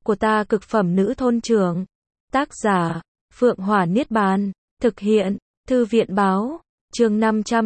của ta cực phẩm nữ thôn trưởng. Tác giả, Phượng Hỏa Niết Bàn. Thực hiện, Thư viện Báo. Chương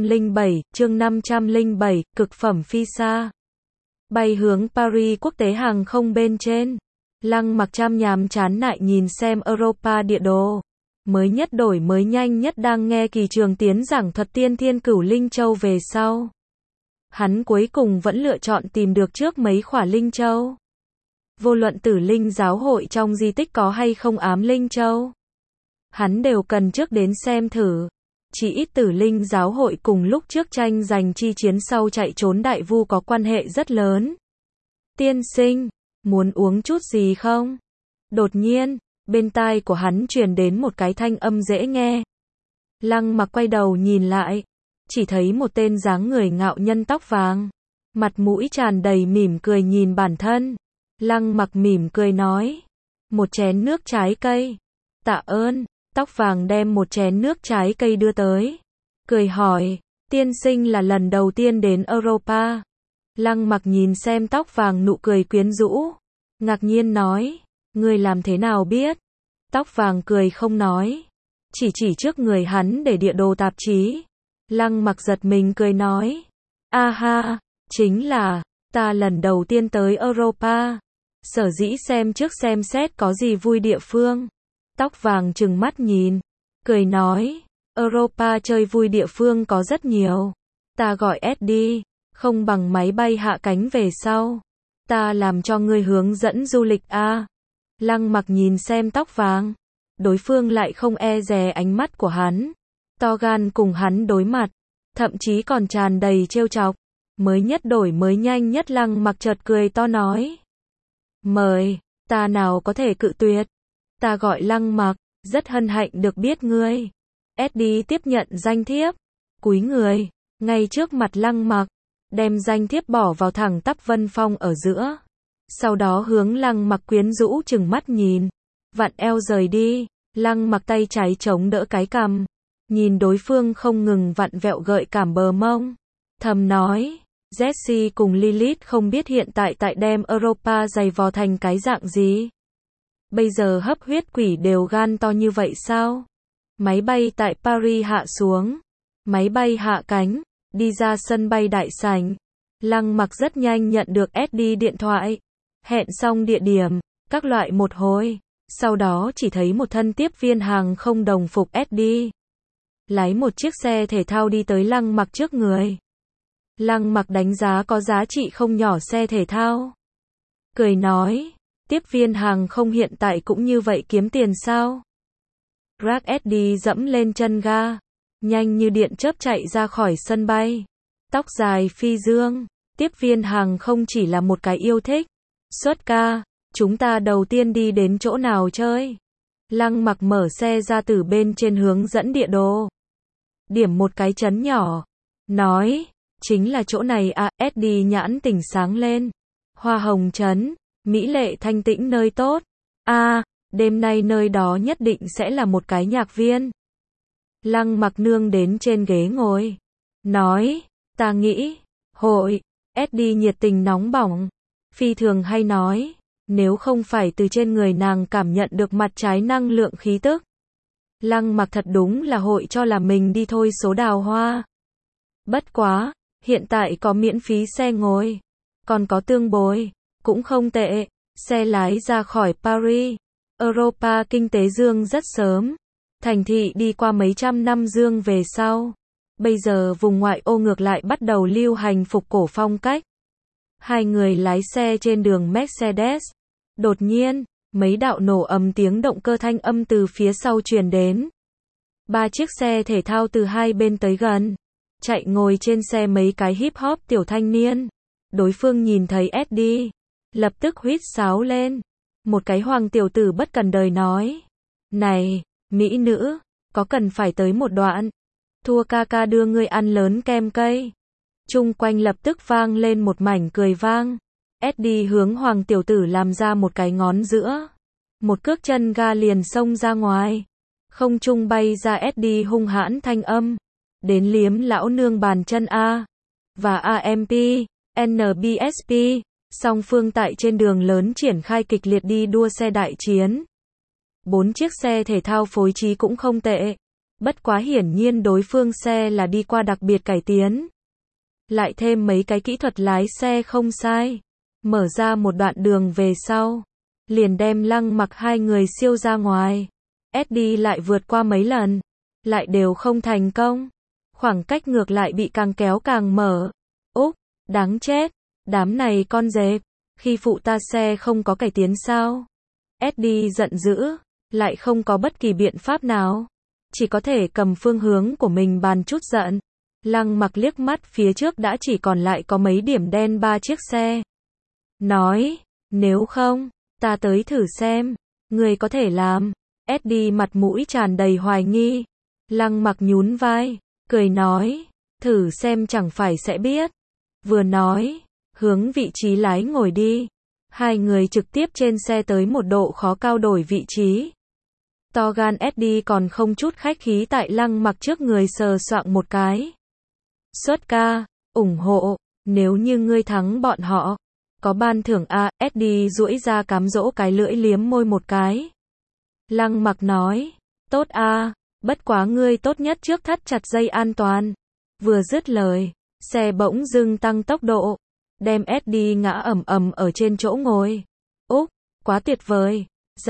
507, cực phẩm phi xa. Bay hướng Paris quốc tế hàng không bên trên. Lăng Mặc Tram nhàm chán nại nhìn xem Europa địa đồ. Mới nhất đổi mới nhanh nhất đang nghe Kỳ Trường Tiến giảng thuật tiên thiên cửu linh châu về sau. Hắn cuối cùng vẫn lựa chọn tìm được trước mấy khỏa linh châu. Vô luận Tử Linh giáo hội trong di tích có hay không ám linh châu, hắn đều cần trước đến xem thử. Chỉ ít Tử Linh giáo hội cùng lúc trước tranh giành chi chiến sau chạy trốn đại vu có quan hệ rất lớn. Tiên sinh, muốn uống chút gì không? Đột nhiên, bên tai của hắn truyền đến một cái thanh âm dễ nghe. Lăng Mặc quay đầu nhìn lại, chỉ thấy một tên dáng người ngạo nhân tóc vàng, mặt mũi tràn đầy mỉm cười nhìn bản thân. Lăng Mặc mỉm cười nói, một chén nước trái cây. Tạ ơn. Tóc vàng đem một chén nước trái cây đưa tới, cười hỏi, tiên sinh là lần đầu tiên đến Europa. Lăng Mặc nhìn xem tóc vàng nụ cười quyến rũ, ngạc nhiên nói, ngươi làm thế nào biết? Tóc vàng cười không nói, chỉ trước người hắn để địa đồ tạp chí. Lăng Mặc giật mình cười nói, a ha, chính là, ta lần đầu tiên tới Europa, sở dĩ xem trước xem xét có gì vui địa phương. Tóc vàng trừng mắt nhìn, cười nói, Europa chơi vui địa phương có rất nhiều. Ta gọi SD, không bằng máy bay hạ cánh về sau. Ta làm cho ngươi hướng dẫn du lịch a. Lăng Mặc nhìn xem tóc vàng, đối phương lại không e dè ánh mắt của hắn, to gan cùng hắn đối mặt, thậm chí còn tràn đầy trêu chọc. Mới nhất đổi mới nhanh nhất Lăng Mặc chợt cười to nói, mời, ta nào có thể cự tuyệt. Ta gọi Lăng Mặc, rất hân hạnh được biết ngươi. SD tiếp nhận danh thiếp, cúi người, ngay trước mặt Lăng Mặc, đem danh thiếp bỏ vào thẳng tắp vân phong ở giữa. Sau đó hướng Lăng Mặc quyến rũ chừng mắt nhìn, vặn eo rời đi. Lăng Mặc tay trái chống đỡ cái cằm, nhìn đối phương không ngừng vặn vẹo gợi cảm bờ mông, thầm nói, Jessie cùng Lilith không biết hiện tại đem Europa giày vò thành cái dạng gì. Bây giờ hấp huyết quỷ đều gan to như vậy sao? Máy bay tại Paris hạ xuống. Máy bay hạ cánh, đi ra sân bay đại sảnh. Lăng Mặc rất nhanh nhận được SD điện thoại. Hẹn xong địa điểm, các loại một hồi. Sau đó chỉ thấy một thân tiếp viên hàng không đồng phục SD. Lái một chiếc xe thể thao đi tới Lăng Mặc trước người. Lăng Mặc đánh giá có giá trị không nhỏ xe thể thao. Cười nói, tiếp viên hàng không hiện tại cũng như vậy kiếm tiền sao? Rác SD dẫm lên chân ga, nhanh như điện chớp chạy ra khỏi sân bay. Tóc dài phi dương, tiếp viên hàng không chỉ là một cái yêu thích. Xuất ca, chúng ta đầu tiên đi đến chỗ nào chơi? Lăng Mặc mở xe ra từ bên trên hướng dẫn địa đồ. Điểm một cái trấn nhỏ, nói, chính là chỗ này à. SD nhãn tỉnh sáng lên. Hoa Hồng trấn. Mỹ lệ thanh tĩnh nơi tốt. Đêm nay nơi đó nhất định sẽ là một cái nhạc viên. Lăng Mặc nương đến trên ghế ngồi, nói, ta nghĩ, hội. SD nhiệt tình nóng bỏng, phi thường hay nói, nếu không phải từ trên người nàng cảm nhận được mặt trái năng lượng khí tức. Lăng Mặc thật đúng là hội cho là mình đi thôi số đào hoa. Bất quá, hiện tại có miễn phí xe ngồi, còn có tương bồi. Cũng không tệ, xe lái ra khỏi Paris. Europa kinh tế dương rất sớm. Thành thị đi qua mấy trăm năm dương về sau. Bây giờ vùng ngoại ô ngược lại bắt đầu lưu hành phục cổ phong cách. Hai người lái xe trên đường Mercedes. Đột nhiên, mấy đạo nổ ầm tiếng động cơ thanh âm từ phía sau truyền đến. Ba chiếc xe thể thao từ hai bên tới gần. Chạy ngồi trên xe mấy cái hip hop tiểu thanh niên. Đối phương nhìn thấy SD, lập tức huýt sáo lên. Một cái hoàng tiểu tử bất cần đời nói, này, mỹ nữ, có cần phải tới một đoạn? Thua ca ca đưa ngươi ăn lớn kem cây. Chung quanh lập tức vang lên một mảnh cười vang. SD hướng hoàng tiểu tử làm ra một cái ngón giữa. Một cước chân ga liền xông ra ngoài. Không trung bay ra SD hung hãn thanh âm. Đến liếm lão nương bàn chân A. Và AMP, NBSP. Song phương tại trên đường lớn triển khai kịch liệt đi đua xe đại chiến. 4 chiếc xe thể thao phối trí cũng không tệ. Bất quá hiển nhiên đối phương xe là đi qua đặc biệt cải tiến. Lại thêm mấy cái kỹ thuật lái xe không sai. Mở ra một đoạn đường về sau. Liền đem Lăng Mặc hai người siêu ra ngoài. Eddie lại vượt qua mấy lần. Lại đều không thành công. Khoảng cách ngược lại bị càng kéo càng mở. Úc, đáng chết. Đám này con dẹp. Khi phụ ta xe không có cải tiến sao? Eddie giận dữ. Lại không có bất kỳ biện pháp nào. Chỉ có thể cầm phương hướng của mình bàn chút giận. Lăng Mặc liếc mắt phía trước đã chỉ còn lại có mấy điểm đen 3 chiếc xe. Nói, nếu không, ta tới thử xem. Người có thể làm. Eddie mặt mũi tràn đầy hoài nghi. Lăng Mặc nhún vai, cười nói, thử xem chẳng phải sẽ biết. Vừa nói, hướng vị trí lái ngồi đi. Hai người trực tiếp trên xe tới một độ khó cao đổi vị trí. To gan Eddie còn không chút khách khí tại Lăng Mặc trước người sờ soạng một cái. Xuất ca, ủng hộ, nếu như ngươi thắng bọn họ, có ban thưởng a. Eddie duỗi ra cám dỗ cái lưỡi liếm môi một cái. Lăng Mặc nói, tốt a, bất quá ngươi tốt nhất trước thắt chặt dây an toàn. Vừa dứt lời, xe bỗng dưng tăng tốc độ, đem Eddie ngã ầm ầm ở trên chỗ ngồi. Úc, quá tuyệt vời,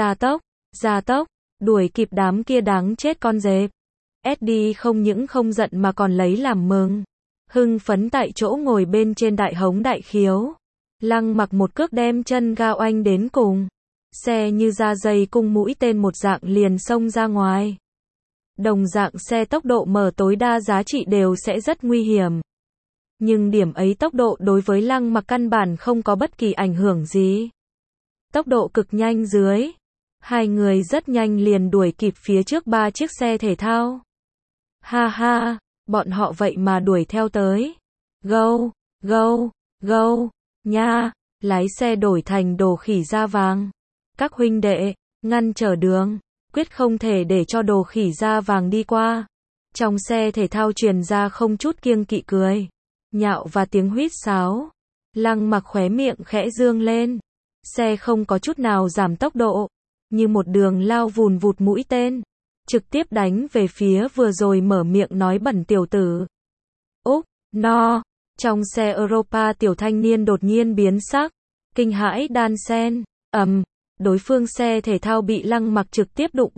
gia tốc, đuổi kịp đám kia đáng chết con dẹp. Eddie không những không giận mà còn lấy làm mừng. Hưng phấn tại chỗ ngồi bên trên đại hống đại khiếu. Lăng Mặc một cước đem chân ga oanh đến cùng. Xe như da dày cung mũi tên một dạng liền xông ra ngoài. Đồng dạng xe tốc độ mở tối đa giá trị đều sẽ rất nguy hiểm. Nhưng điểm ấy tốc độ đối với Lăng Mặc căn bản không có bất kỳ ảnh hưởng gì. Tốc độ cực nhanh dưới. Hai người rất nhanh liền đuổi kịp phía trước 3 chiếc xe thể thao. Ha ha, bọn họ vậy mà đuổi theo tới. Go, nha, lái xe đổi thành đồ khỉ da vàng. Các huynh đệ, ngăn trở đường, quyết không thể để cho đồ khỉ da vàng đi qua. Trong xe thể thao truyền ra không chút kiêng kỵ cười, nhạo và tiếng huýt sáo. Lăng Mặc khóe miệng khẽ dương lên. Xe không có chút nào giảm tốc độ, như một đường lao vùn vụt mũi tên, trực tiếp đánh về phía vừa rồi mở miệng nói bẩn tiểu tử. Úc, no, trong xe Europa tiểu thanh niên đột nhiên biến sắc, kinh hãi đan sen, đối phương xe thể thao bị Lăng Mặc trực tiếp đụng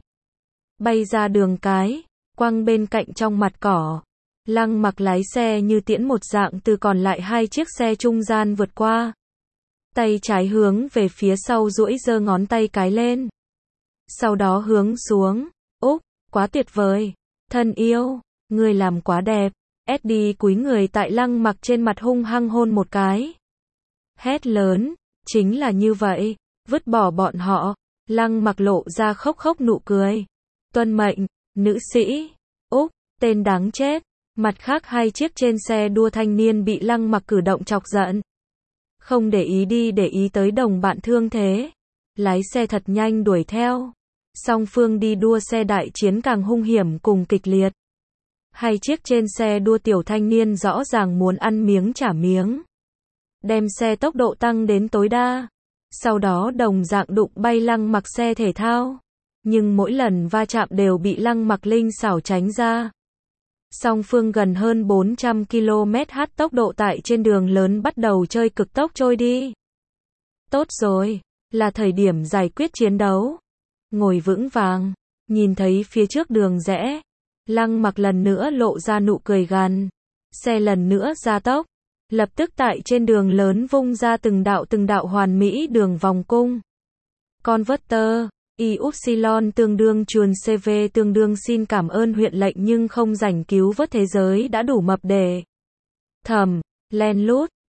bay ra đường cái, quăng bên cạnh trong mặt cỏ. Lăng Mặc lái xe như tiễn một dạng từ còn lại 2 chiếc xe trung gian vượt qua. Tay trái hướng về phía sau duỗi giơ ngón tay cái lên. Sau đó hướng xuống. Úc, quá tuyệt vời. Thân yêu, ngươi làm quá đẹp. Eddie cúi người tại Lăng Mặc trên mặt hung hăng hôn một cái. Hét lớn, chính là như vậy, vứt bỏ bọn họ. Lăng Mặc lộ ra khóc khóc nụ cười. Tuân mệnh, nữ sĩ. Úc, tên đáng chết. Mặt khác 2 chiếc trên xe đua thanh niên bị Lăng Mặc cử động chọc giận. Không để ý tới đồng bạn thương thế. Lái xe thật nhanh đuổi theo. Song phương đi đua xe đại chiến càng hung hiểm cùng kịch liệt. 2 chiếc trên xe đua tiểu thanh niên rõ ràng muốn ăn miếng trả miếng. Đem xe tốc độ tăng đến tối đa. Sau đó đồng dạng đụng bay Lăng Mặc xe thể thao. Nhưng mỗi lần va chạm đều bị Lăng Mặc linh xảo tránh ra. Song phương gần hơn 400 km/h tốc độ tại trên đường lớn bắt đầu chơi cực tốc trôi đi. Tốt rồi, là thời điểm giải quyết chiến đấu. Ngồi vững vàng, nhìn thấy phía trước đường rẽ. Lăng Mặc lần nữa lộ ra nụ cười gằn. Xe lần nữa gia tốc. Lập tức tại trên đường lớn vung ra từng đạo hoàn mỹ đường vòng cung. Converter. Y-upsilon tương đương chuồn CV tương đương xin cảm ơn huyện lệnh nhưng không rảnh cứu vớt thế giới đã đủ mập để. Thầm, len lút,